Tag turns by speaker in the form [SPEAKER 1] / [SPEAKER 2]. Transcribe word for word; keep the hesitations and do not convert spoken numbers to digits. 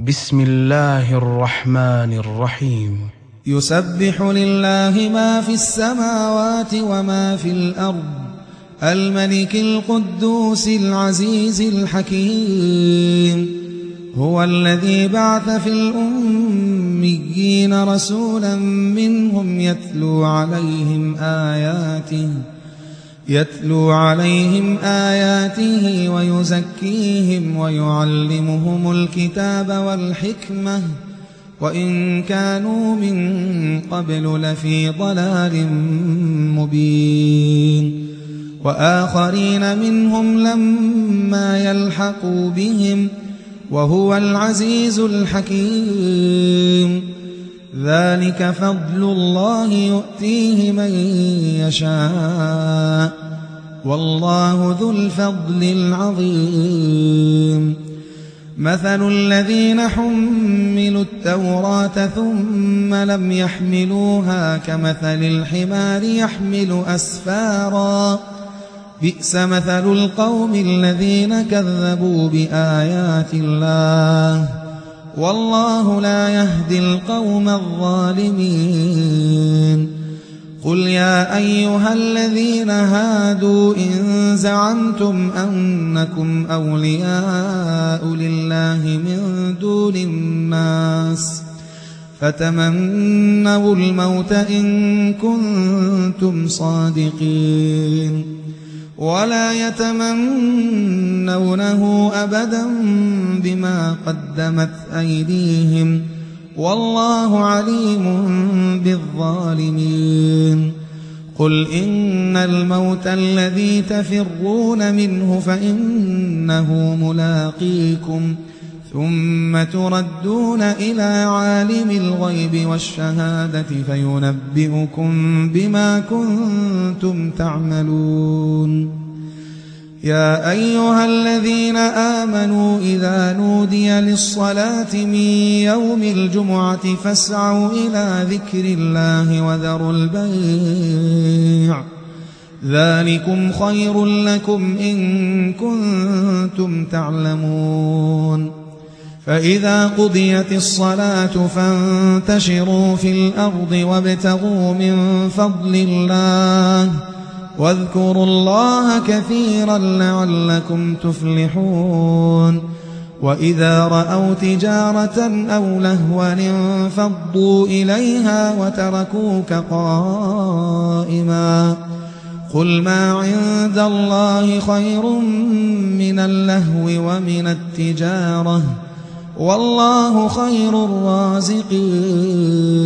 [SPEAKER 1] بسم الله الرحمن الرحيم.
[SPEAKER 2] يسبح لله ما في السماوات وما في الأرض، الملك القدوس العزيز الحكيم. هو الذي بعث في الأميين رسولا منهم يتلو عليهم آياته يتلو عليهم آياته ويزكيهم ويعلمهم الكتاب والحكمة وإن كانوا من قبل لفي ضلال مبين. وآخرين منهم لما يلحقوا بهم وهو العزيز الحكيم. ذلك فضل الله يؤتيه من يشاء والله ذو الفضل العظيم. مثل الذين حملوا التوراة ثم لم يحملوها كمثل الحمار يحمل أسفارا، بئس مثل القوم الذين كذبوا بآيات الله والله لا يهدي القوم الظالمين. قل يا أيها الذين هادوا إن زعمتم أنكم أولياء لله من دون الناس فتمنوا الموت إن كنتم صادقين ولا يتمنونه أبدا بما قدمت أيديهم والله عليم بالظالمين. قل إن الموت الذي تفرون منه فإنه ملاقيكم ثم تردون إلى عالم الغيب والشهادة فينبئكم بما كنتم تعملون. يا أيها الذين آمنوا إذا نودي للصلاة من يوم الجمعة فاسعوا إلى ذكر الله وذروا البيع، ذلكم خير لكم إن كنتم تعلمون. فإذا قضيت الصلاة فانتشروا في الأرض وابتغوا من فضل الله واذكروا الله كثيرا لعلكم تفلحون. وإذا رأوا تجارة أو لهوا انفضوا إليها وتركوك قائما. قل ما عند الله خير من اللهو ومن التجارة والله خير الرازقين.